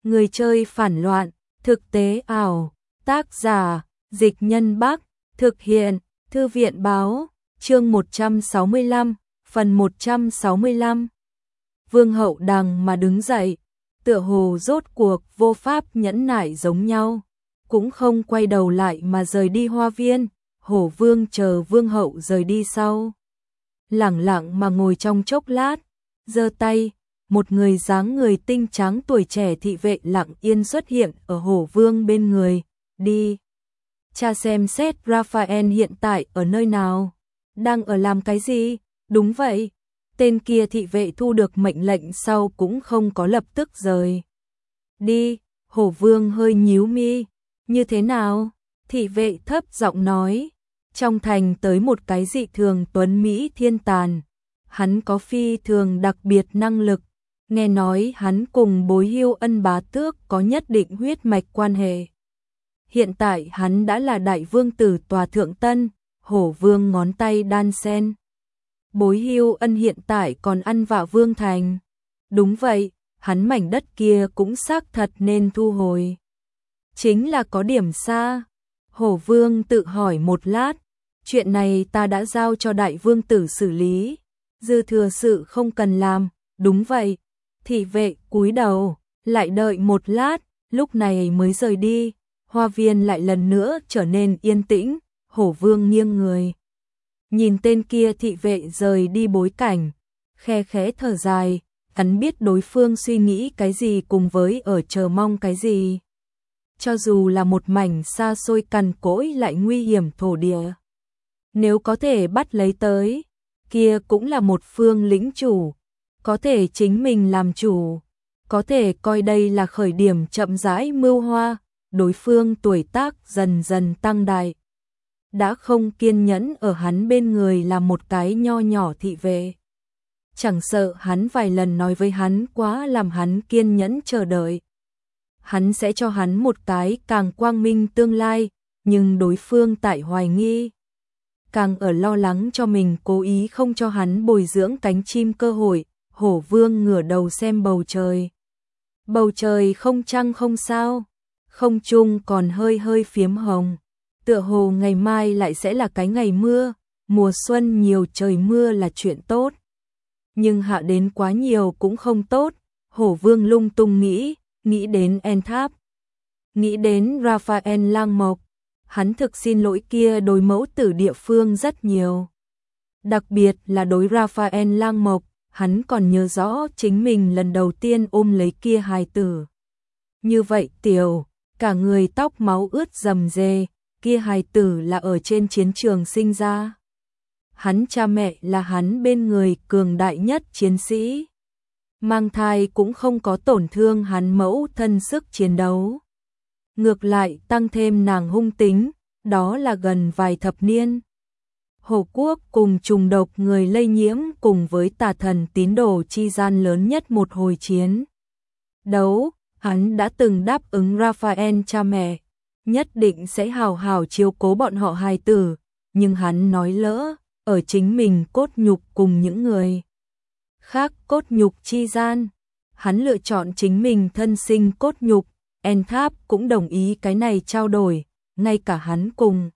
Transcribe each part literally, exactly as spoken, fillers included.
Người chơi phản loạn, thực tế ảo, tác giả, Dịch Nhân Bắc, thực hiện, Thư viện báo, chương một trăm sáu mươi lăm, phần một trăm sáu mươi lăm. Vương hậu đằng mà đứng dậy, tựa hồ rốt cuộc vô pháp nhẫn nại giống nhau, cũng không quay đầu lại mà rời đi hoa viên. Hổ vương chờ vương hậu rời đi sau, lẳng lặng mà ngồi trong chốc lát, giơ tay, một người dáng người tinh trắng tuổi trẻ thị vệ lặng yên xuất hiện ở hổ vương bên người. Đi cha xem xét Raphael hiện tại ở nơi nào, đang ở làm cái gì. Đúng vậy. Tên kia thị vệ thu được mệnh lệnh sau cũng không có lập tức rời đi. Hổ vương hơi nhíu mi. Như thế nào? Thị vệ thấp giọng nói. Trong thành tới một cái dị thường tuấn Mỹ thiên tàn. Hắn có phi thường đặc biệt năng lực. Nghe nói hắn cùng Bối Hưu Ân bá tước có nhất định huyết mạch quan hệ. Hiện tại hắn đã là đại vương tử tòa thượng tân. Hổ vương ngón tay đan sen. Bối Hưu Ân hiện tại còn ăn vạ vương thành. Đúng vậy, hắn mảnh đất kia cũng xác thật nên thu hồi. Chính là có điểm xa. Hổ vương tự hỏi một lát. Chuyện này ta đã giao cho đại vương tử xử lý. Dư thừa sự không cần làm. Đúng vậy. Thị vệ cúi đầu, lại đợi một lát, lúc này mới rời đi. Hoa viên lại lần nữa trở nên yên tĩnh. Hổ vương nghiêng người, nhìn tên kia thị vệ rời đi bối cảnh, khe khẽ thở dài. Hắn biết đối phương suy nghĩ cái gì cùng với ở chờ mong cái gì. Cho dù là một mảnh xa xôi cằn cỗi lại nguy hiểm thổ địa, nếu có thể bắt lấy tới, kia cũng là một phương lĩnh chủ. Có thể chính mình làm chủ, có thể coi đây là khởi điểm chậm rãi mưu hoa. Đối phương tuổi tác dần dần tăng đại, đã không kiên nhẫn ở hắn bên người là một cái nho nhỏ thị vệ. Chẳng sợ hắn vài lần nói với hắn quá làm hắn kiên nhẫn chờ đợi. Hắn sẽ cho hắn một cái càng quang minh tương lai, nhưng đối phương tại hoài nghi. Càng ở lo lắng cho mình cố ý không cho hắn bồi dưỡng cánh chim cơ hội. Hổ vương ngửa đầu xem bầu trời. Bầu trời không trăng không sao, không trung còn hơi hơi phiếm hồng. Tựa hồ ngày mai lại sẽ là cái ngày mưa. Mùa xuân nhiều trời mưa là chuyện tốt, nhưng hạ đến quá nhiều cũng không tốt. Hổ vương lung tung nghĩ, nghĩ đến En Tháp, nghĩ đến Raphael Lang Mộc. Hắn thực xin lỗi kia đối mẫu tử địa phương rất nhiều, đặc biệt là đối Raphael Lang Mộc. Hắn còn nhớ rõ chính mình lần đầu tiên ôm lấy kia hài tử. Như vậy tiểu, cả người tóc máu ướt rầm rề, kia hài tử là ở trên chiến trường sinh ra. Hắn cha mẹ là hắn bên người cường đại nhất chiến sĩ. Mang thai cũng không có tổn thương hắn mẫu thân sức chiến đấu. Ngược lại tăng thêm nàng hung tính, đó là gần vài thập niên. Hổ quốc cùng trùng độc người lây nhiễm cùng với tà thần tín đồ chi gian lớn nhất một hồi chiến đấu. Hắn đã từng đáp ứng Raphael cha mẹ, nhất định sẽ hào hào chiếu cố bọn họ hài tử, nhưng hắn nói lỡ, ở chính mình cốt nhục cùng những người khác cốt nhục chi gian. Hắn lựa chọn chính mình thân sinh cốt nhục. En Tháp cũng đồng ý cái này trao đổi, ngay cả hắn cùng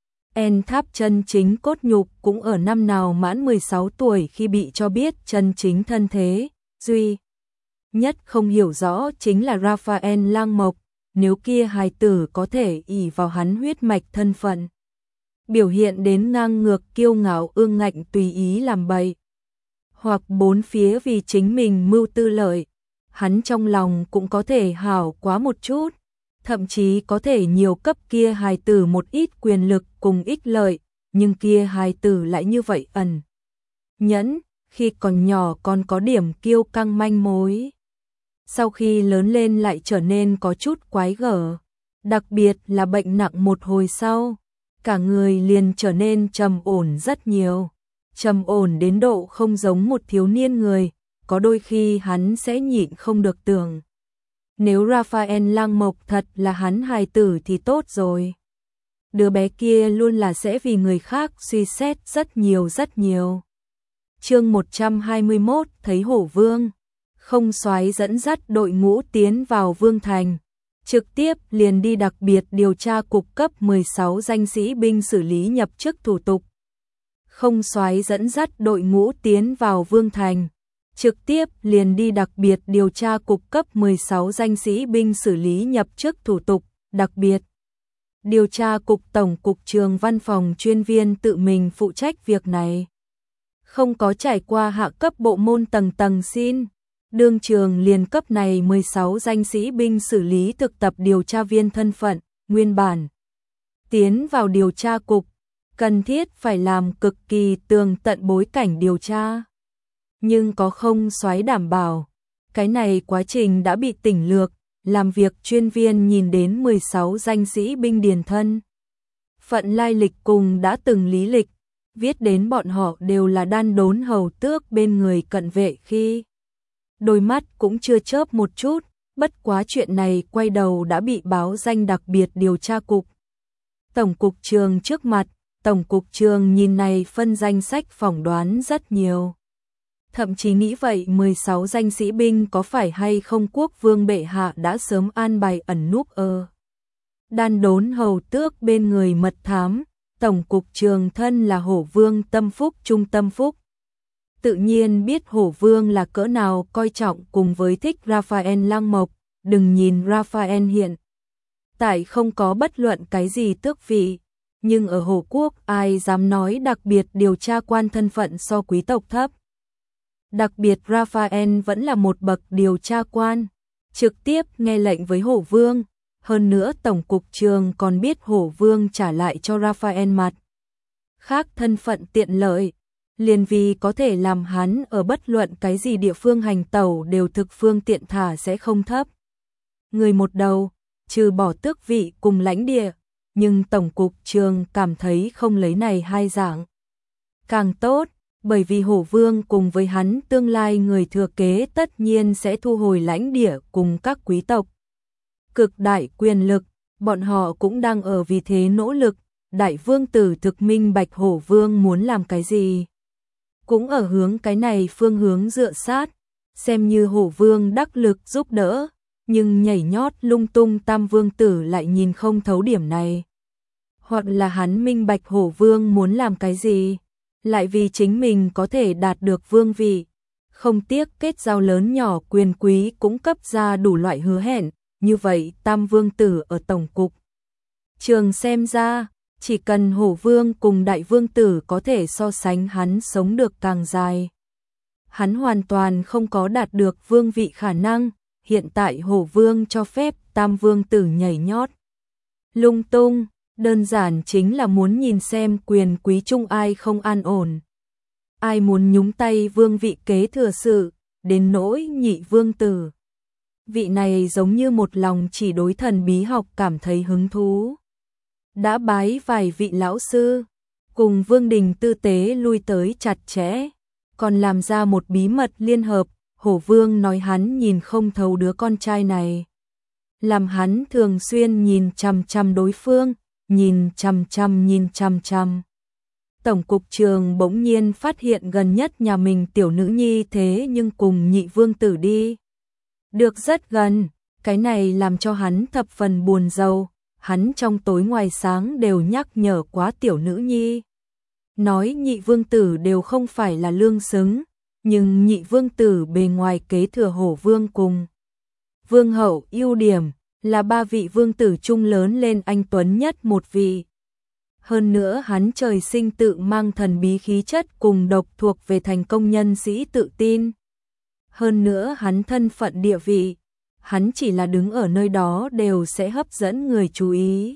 En Tháp chân chính cốt nhục cũng ở năm nào mãn mười sáu tuổi khi bị cho biết chân chính thân thế. Duy nhất không hiểu rõ chính là Raphael Lang Mộc. Nếu kia hài tử có thể ỷ vào hắn huyết mạch thân phận, biểu hiện đến ngang ngược kiêu ngạo ương ngạnh tùy ý làm bậy, hoặc bốn phía vì chính mình mưu tư lợi, hắn trong lòng cũng có thể hảo quá một chút. Thậm chí có thể nhiều cấp kia hài tử một ít quyền lực cùng ích lợi, nhưng kia hài tử lại như vậy ẩn nhẫn, khi còn nhỏ còn có điểm kiêu căng manh mối. Sau khi lớn lên lại trở nên có chút quái gở, đặc biệt là bệnh nặng một hồi sau, cả người liền trở nên trầm ổn rất nhiều. Trầm ổn đến độ không giống một thiếu niên người, có đôi khi hắn sẽ nhịn không được tưởng. Nếu Raphael Lang Mộc thật là hắn hài tử thì tốt rồi. Đứa bé kia luôn là sẽ vì người khác suy xét rất nhiều rất nhiều. Chương một trăm hai mươi mốt thấy hổ vương. Không soái dẫn dắt đội ngũ tiến vào Vương Thành, trực tiếp liền đi đặc biệt điều tra cục cấp mười sáu danh sĩ binh xử lý nhập chức thủ tục. Không soái dẫn dắt đội ngũ tiến vào Vương Thành, trực tiếp liền đi đặc biệt điều tra cục cấp mười sáu danh sĩ binh xử lý nhập chức thủ tục, đặc biệt điều tra cục tổng cục trường văn phòng chuyên viên tự mình phụ trách việc này. Không có trải qua hạ cấp bộ môn tầng tầng xin, đương trường liền cấp này mười sáu danh sĩ binh xử lý thực tập điều tra viên thân phận, nguyên bản tiến vào điều tra cục, cần thiết phải làm cực kỳ tường tận bối cảnh điều tra. Nhưng có không soái đảm bảo, cái này quá trình đã bị tỉnh lược, làm việc chuyên viên nhìn đến mười sáu danh sĩ binh điền thân. Phận lai lịch cùng đã từng lý lịch, viết đến bọn họ đều là đan đốn hầu tước bên người cận vệ khi. Đôi mắt cũng chưa chớp một chút, bất quá chuyện này quay đầu đã bị báo danh đặc biệt điều tra cục. Tổng cục trường trước mặt, tổng cục trường nhìn này phân danh sách phỏng đoán rất nhiều. Thậm chí nghĩ vậy mười sáu danh sĩ binh có phải hay không quốc vương bệ hạ đã sớm an bài ẩn núp ở đan đốn hầu tước bên người mật thám, tổng cục trường thân là Hổ Vương Tâm Phúc Trung Tâm Phúc. Tự nhiên biết Hổ Vương là cỡ nào coi trọng cùng với thích Raphael Lang Mộc, đừng nhìn Raphael hiện tại không có bất luận cái gì tước vị, nhưng ở Hổ Quốc ai dám nói đặc biệt điều tra quan thân phận so quý tộc thấp. Đặc biệt Raphael vẫn là một bậc điều tra quan, trực tiếp nghe lệnh với Hổ Vương, hơn nữa tổng cục trường còn biết Hổ Vương trả lại cho Raphael mặt khác thân phận tiện lợi, liền vì có thể làm hắn ở bất luận cái gì địa phương hành tẩu đều thực phương tiện thả sẽ không thấp. Người một đầu, trừ bỏ tước vị cùng lãnh địa, nhưng tổng cục trường cảm thấy không lấy này hai dạng càng tốt, bởi vì Hổ Vương cùng với hắn tương lai người thừa kế tất nhiên sẽ thu hồi lãnh địa cùng các quý tộc. Cực đại quyền lực, bọn họ cũng đang ở vì thế nỗ lực, đại vương tử thực minh bạch Hổ Vương muốn làm cái gì. Cũng ở hướng cái này phương hướng dựa sát, xem như Hổ Vương đắc lực giúp đỡ, nhưng nhảy nhót lung tung tam vương tử lại nhìn không thấu điểm này. Hoặc là hắn minh bạch Hổ Vương muốn làm cái gì, lại vì chính mình có thể đạt được vương vị, không tiếc kết giao lớn nhỏ quyền quý cũng cấp ra đủ loại hứa hẹn, như vậy tam vương tử ở tổng cục trường xem ra, chỉ cần Hổ Vương cùng đại vương tử có thể so sánh hắn sống được càng dài. Hắn hoàn toàn không có đạt được vương vị khả năng, hiện tại Hổ Vương cho phép tam vương tử nhảy nhót lung tung, đơn giản chính là muốn nhìn xem quyền quý chung ai không an ổn. Ai muốn nhúng tay vương vị kế thừa sự, đến nỗi nhị vương tử. Vị này giống như một lòng chỉ đối thần bí học cảm thấy hứng thú. Đã bái vài vị lão sư, cùng Vương Đình tư tế lui tới chặt chẽ, còn làm ra một bí mật liên hợp, Hổ Vương nói hắn nhìn không thấu đứa con trai này. Làm hắn thường xuyên nhìn chằm chằm đối phương, nhìn chằm chằm nhìn chằm chằm. Tổng cục trường bỗng nhiên phát hiện gần nhất nhà mình tiểu nữ nhi thế nhưng cùng nhị vương tử đi được rất gần, cái này làm cho hắn thập phần buồn rầu, hắn trong tối ngoài sáng đều nhắc nhở quá tiểu nữ nhi. Nói nhị vương tử đều không phải là lương xứng, nhưng nhị vương tử bề ngoài kế thừa Hổ Vương cùng vương hậu ưu điểm, là ba vị vương tử trung lớn lên anh tuấn nhất một vị. Hơn nữa hắn trời sinh tự mang thần bí khí chất cùng độc thuộc về thành công nhân sĩ tự tin. Hơn nữa hắn thân phận địa vị, hắn chỉ là đứng ở nơi đó đều sẽ hấp dẫn người chú ý.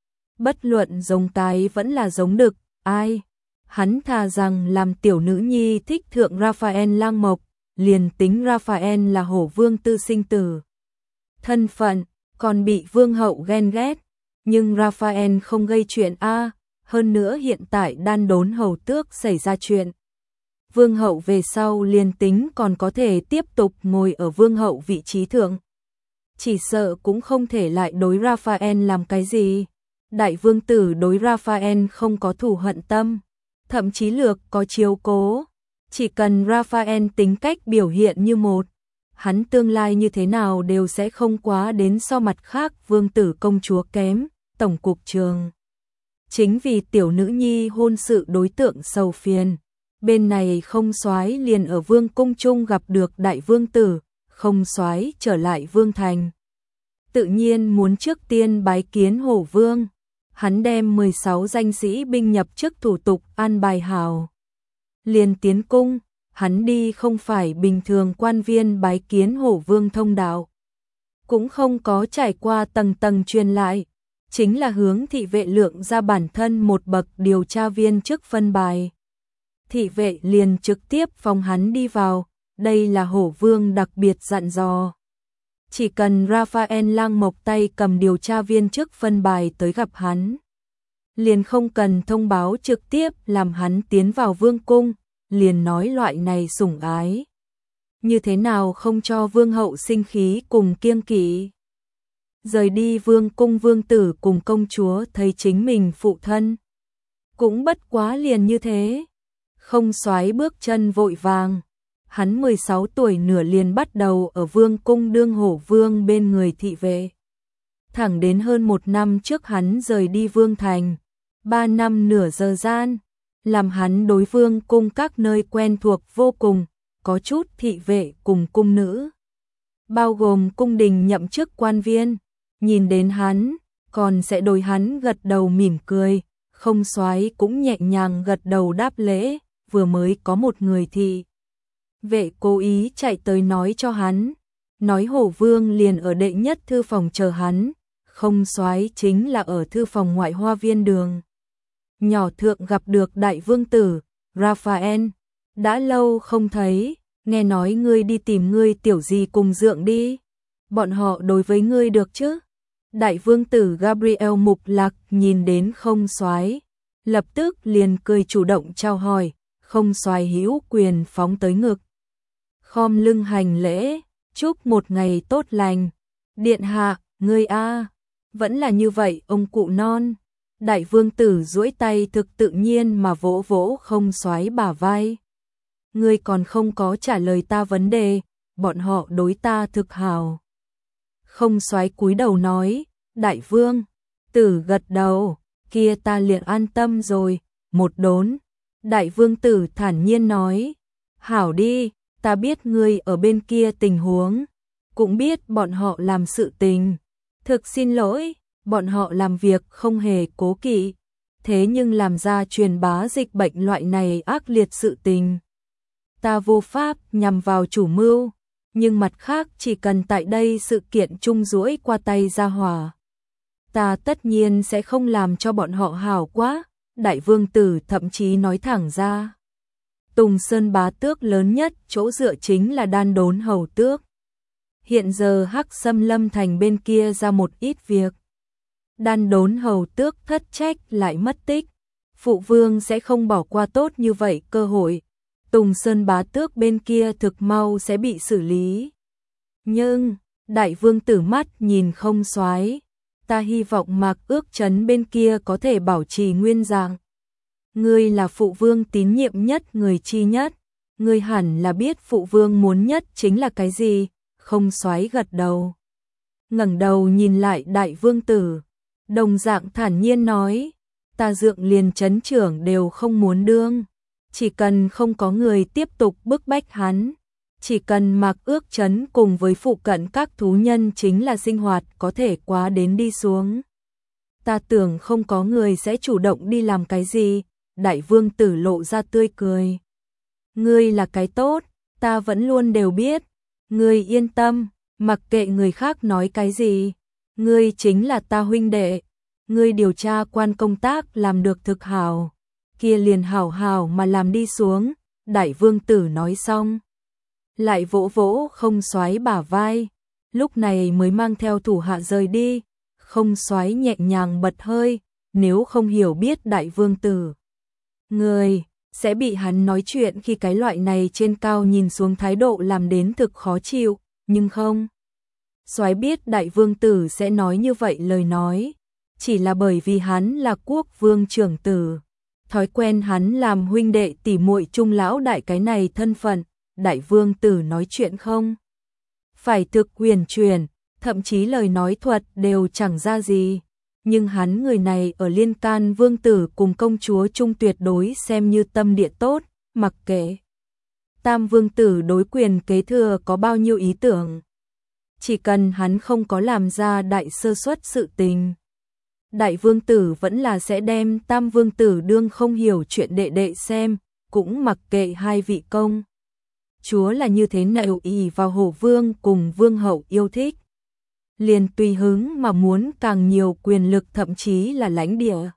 Bất luận giống cái vẫn là giống đực, ai? Hắn thà rằng làm tiểu nữ nhi thích thượng Raphael Lang Mộc, liền tính Raphael là Hổ Vương tư sinh tử. Thân phận, còn bị vương hậu ghen ghét, nhưng Raphael không gây chuyện a, hơn nữa hiện tại đan đốn hầu tước xảy ra chuyện. Vương hậu về sau liền tính còn có thể tiếp tục ngồi ở vương hậu vị trí thượng. Chỉ sợ cũng không thể lại đối Raphael làm cái gì. Đại vương tử đối Raphael không có thù hận tâm, thậm chí lược có chiếu cố. Chỉ cần Raphael tính cách biểu hiện như một hắn tương lai như thế nào đều sẽ không quá đến so mặt khác vương tử công chúa kém, tổng cục trường. Chính vì tiểu nữ nhi hôn sự đối tượng sầu phiền, bên này không soái liền ở vương cung chung gặp được đại vương tử, không soái trở lại vương thành. Tự nhiên muốn trước tiên bái kiến hổ vương, hắn đem mười sáu danh sĩ binh nhập chức thủ tục an bài hào. Liền tiến cung, hắn đi không phải bình thường quan viên bái kiến hổ vương thông đạo. Cũng không có trải qua tầng tầng truyền lại, chính là hướng thị vệ lượng ra bản thân một bậc điều tra viên chức phân bài. Thị vệ liền trực tiếp phong hắn đi vào, đây là hổ vương đặc biệt dặn dò. Chỉ cần Raphael Lang Mộc tay cầm điều tra viên chức phân bài tới gặp hắn, liền không cần thông báo trực tiếp làm hắn tiến vào vương cung, liền nói loại này sủng ái. Như thế nào không cho vương hậu sinh khí cùng kiêng kỵ. Rời đi vương cung vương tử cùng công chúa thấy chính mình phụ thân. Cũng bất quá liền như thế. Không soái bước chân vội vàng. Hắn mười sáu tuổi nửa liền bắt đầu ở vương cung đương hổ vương bên người thị vệ. Thẳng đến hơn một năm trước hắn rời đi vương thành. Ba năm nửa giờ gian. Làm hắn đối vương cung các nơi quen thuộc vô cùng. Có chút thị vệ cùng cung nữ. Bao gồm cung đình nhậm chức quan viên. Nhìn đến hắn, còn sẽ đối hắn gật đầu mỉm cười, không soái cũng nhẹ nhàng gật đầu đáp lễ, vừa mới có một người thị vệ cố ý chạy tới nói cho hắn, nói hổ vương liền ở đệ nhất thư phòng chờ hắn, không soái chính là ở thư phòng ngoại hoa viên đường. Nhỏ thượng gặp được đại vương tử, Raphael, đã lâu không thấy, nghe nói ngươi đi tìm ngươi tiểu gì cùng dượng đi, bọn họ đối với ngươi được chứ? Đại vương tử Gabriel Mục Lạc nhìn đến không soái, lập tức liền cười chủ động chào hỏi, không soái hữu quyền phóng tới ngực. Khom lưng hành lễ, chúc một ngày tốt lành. Điện hạ, ngươi a, vẫn là như vậy ông cụ non. Đại vương tử duỗi tay thực tự nhiên mà vỗ vỗ không soái bả vai. Ngươi còn không có trả lời ta vấn đề, bọn họ đối ta thực hào. Không soái cúi đầu nói, đại vương, tử gật đầu, kia ta liền an tâm rồi, một đốn. Đại vương tử thản nhiên nói, hảo đi, ta biết ngươi ở bên kia tình huống, cũng biết bọn họ làm sự tình. Thực xin lỗi, bọn họ làm việc không hề cố kỵ, thế nhưng làm ra truyền bá dịch bệnh loại này ác liệt sự tình. Ta vô pháp nhằm vào chủ mưu, nhưng mặt khác chỉ cần tại đây sự kiện chung duỗi qua tay ra hỏa. Ta tất nhiên sẽ không làm cho bọn họ hảo quá, đại vương tử thậm chí nói thẳng ra. Tùng Sơn bá tước lớn nhất chỗ dựa chính là đan đốn hầu tước. Hiện giờ Hắc Xâm Lâm thành bên kia ra một ít việc. Đan đốn hầu tước thất trách lại mất tích. Phụ vương sẽ không bỏ qua tốt như vậy cơ hội. Tùng Sơn bá tước bên kia thực mau sẽ bị xử lý. Nhưng, đại vương tử mắt nhìn không soái, ta hy vọng Mạc Ước Trấn bên kia có thể bảo trì nguyên dạng. Ngươi là phụ vương tín nhiệm nhất người chi nhất, ngươi hẳn là biết phụ vương muốn nhất chính là cái gì, không soái gật đầu. Ngẩng đầu nhìn lại đại vương tử, đồng dạng thản nhiên nói, ta dượng liền trấn trưởng đều không muốn đương. Chỉ cần không có người tiếp tục bức bách hắn, chỉ cần Mạc Ước Trấn cùng với phụ cận các thú nhân chính là sinh hoạt có thể quá đến đi xuống. Ta tưởng không có người sẽ chủ động đi làm cái gì, đại vương tử lộ ra tươi cười. Ngươi là cái tốt, ta vẫn luôn đều biết, ngươi yên tâm, mặc kệ người khác nói cái gì, ngươi chính là ta huynh đệ, ngươi điều tra quan công tác làm được thực hảo. Kia liền hảo hảo mà làm đi xuống, đại vương tử nói xong. Lại vỗ vỗ không soái bả vai, lúc này mới mang theo thủ hạ rời đi, không soái nhẹ nhàng bật hơi, nếu không hiểu biết đại vương tử. Người, sẽ bị hắn nói chuyện khi cái loại này trên cao nhìn xuống thái độ làm đến thực khó chịu, nhưng không. Soái biết đại vương tử sẽ nói như vậy lời nói, chỉ là bởi vì hắn là quốc vương trưởng tử. Thói quen hắn làm huynh đệ tỉ muội chung lão đại cái này thân phận, đại vương tử nói chuyện không phải thực huyền chuyển, thậm chí lời nói thuật đều chẳng ra gì. Nhưng hắn người này ở Liên Can vương tử cùng công chúa Trung tuyệt đối xem như tâm địa tốt, mặc kệ Tam vương tử đối quyền kế thừa có bao nhiêu ý tưởng. Chỉ cần hắn không có làm ra đại sơ suất sự tình, đại vương tử vẫn là sẽ đem tam vương tử đương không hiểu chuyện đệ đệ xem, cũng mặc kệ hai vị công chúa là như thế nào ỷ vào hổ vương cùng vương hậu yêu thích. Liền tùy hứng mà muốn càng nhiều quyền lực thậm chí là lãnh địa.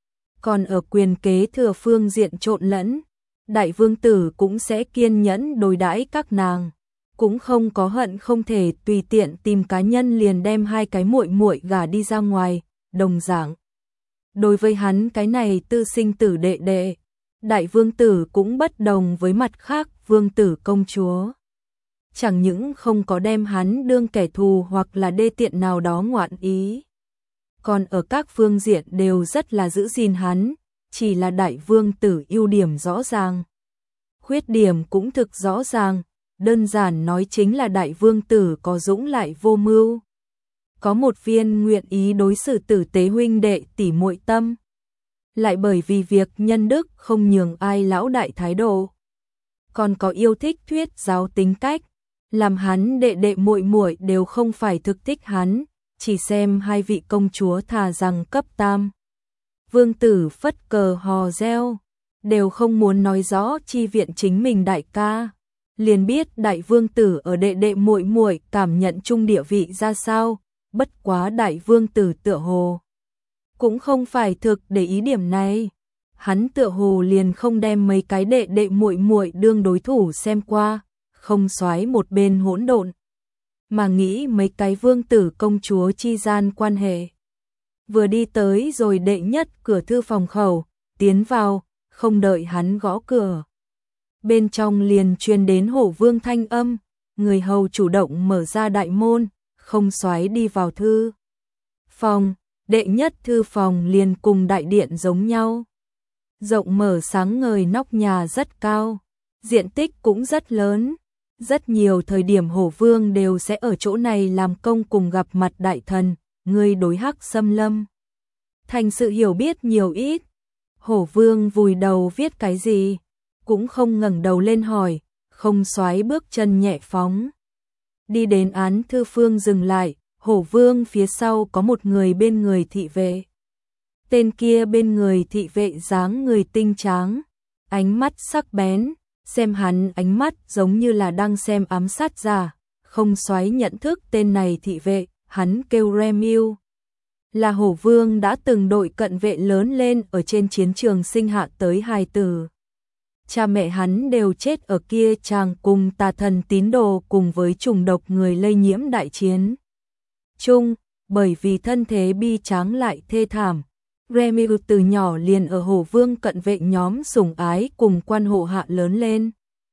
Còn ở quyền kế thừa phương diện trộn lẫn, đại vương tử cũng sẽ kiên nhẫn đối đãi các nàng, cũng không có hận không thể tùy tiện tìm cá nhân liền đem hai cái muội muội gả đi ra ngoài, đồng dạng. Đối với hắn cái này tư sinh tử đệ đệ, đại vương tử cũng bất đồng với mặt khác vương tử công chúa. Chẳng những không có đem hắn đương kẻ thù hoặc là đê tiện nào đó ngoạn ý, còn ở các phương diện đều rất là giữ gìn hắn, chỉ là đại vương tử ưu điểm rõ ràng. Khuyết điểm cũng thực rõ ràng, đơn giản nói chính là đại vương tử có dũng lại vô mưu. Có một viên nguyện ý đối xử tử tế huynh đệ tỉ muội tâm. Lại bởi vì việc nhân đức không nhường ai lão đại thái độ. Còn có yêu thích thuyết giáo tính cách, làm hắn đệ đệ muội muội đều không phải thực thích hắn, chỉ xem hai vị công chúa thà rằng cấp tam. Vương tử phất cờ hò reo, đều không muốn nói rõ chi viện chính mình đại ca. Liền biết đại vương tử ở đệ đệ muội muội cảm nhận chung địa vị ra sao, bất quá đại vương tử tựa hồ cũng không phải thực để ý điểm này. Hắn tựa hồ liền không đem mấy cái đệ đệ muội muội đương đối thủ xem qua, không xoái một bên hỗn độn, mà nghĩ mấy cái vương tử công chúa chi gian quan hệ. Vừa đi tới rồi đệ nhất cửa thư phòng khẩu, tiến vào, không đợi hắn gõ cửa. Bên trong liền truyền đến hổ vương thanh âm, người hầu chủ động mở ra đại môn, không xoái đi vào thư phòng. Đệ nhất thư phòng liền cùng đại điện giống nhau. Rộng mở sáng ngời, nóc nhà rất cao, diện tích cũng rất lớn. Rất nhiều thời điểm hổ vương đều sẽ ở chỗ này làm công cùng gặp mặt đại thần, người đối hắc xâm lâm. Thành sự hiểu biết nhiều ít. Hổ vương vùi đầu viết cái gì, cũng không ngẩng đầu lên hỏi, không xoái bước chân nhẹ phóng. Đi đến án thư phương dừng lại, hổ vương phía sau có một người bên người thị vệ. Tên kia bên người thị vệ dáng người tinh tráng, ánh mắt sắc bén, xem hắn ánh mắt giống như là đang xem ám sát giả. Không xoáy nhận thức tên này thị vệ, hắn kêu Remiu. Là hổ vương đã từng đội cận vệ lớn lên ở trên chiến trường sinh hạ tới hài tử. Cha mẹ hắn đều chết ở kia chàng cùng tà thần tín đồ cùng với trùng độc người lây nhiễm đại chiến chung, bởi vì thân thế bi tráng lại thê thảm. Remiu từ nhỏ liền ở hổ vương cận vệ nhóm sủng ái cùng quan hộ hạ lớn lên.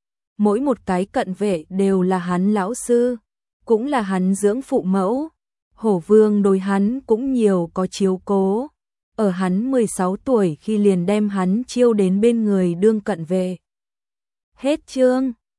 Mỗi một cái cận vệ đều là hắn lão sư, cũng là hắn dưỡng phụ mẫu. Hổ vương đối hắn cũng nhiều có chiếu cố. Ở hắn mười sáu tuổi khi liền đem hắn chiêu đến bên người đương cận vệ. Hết chương.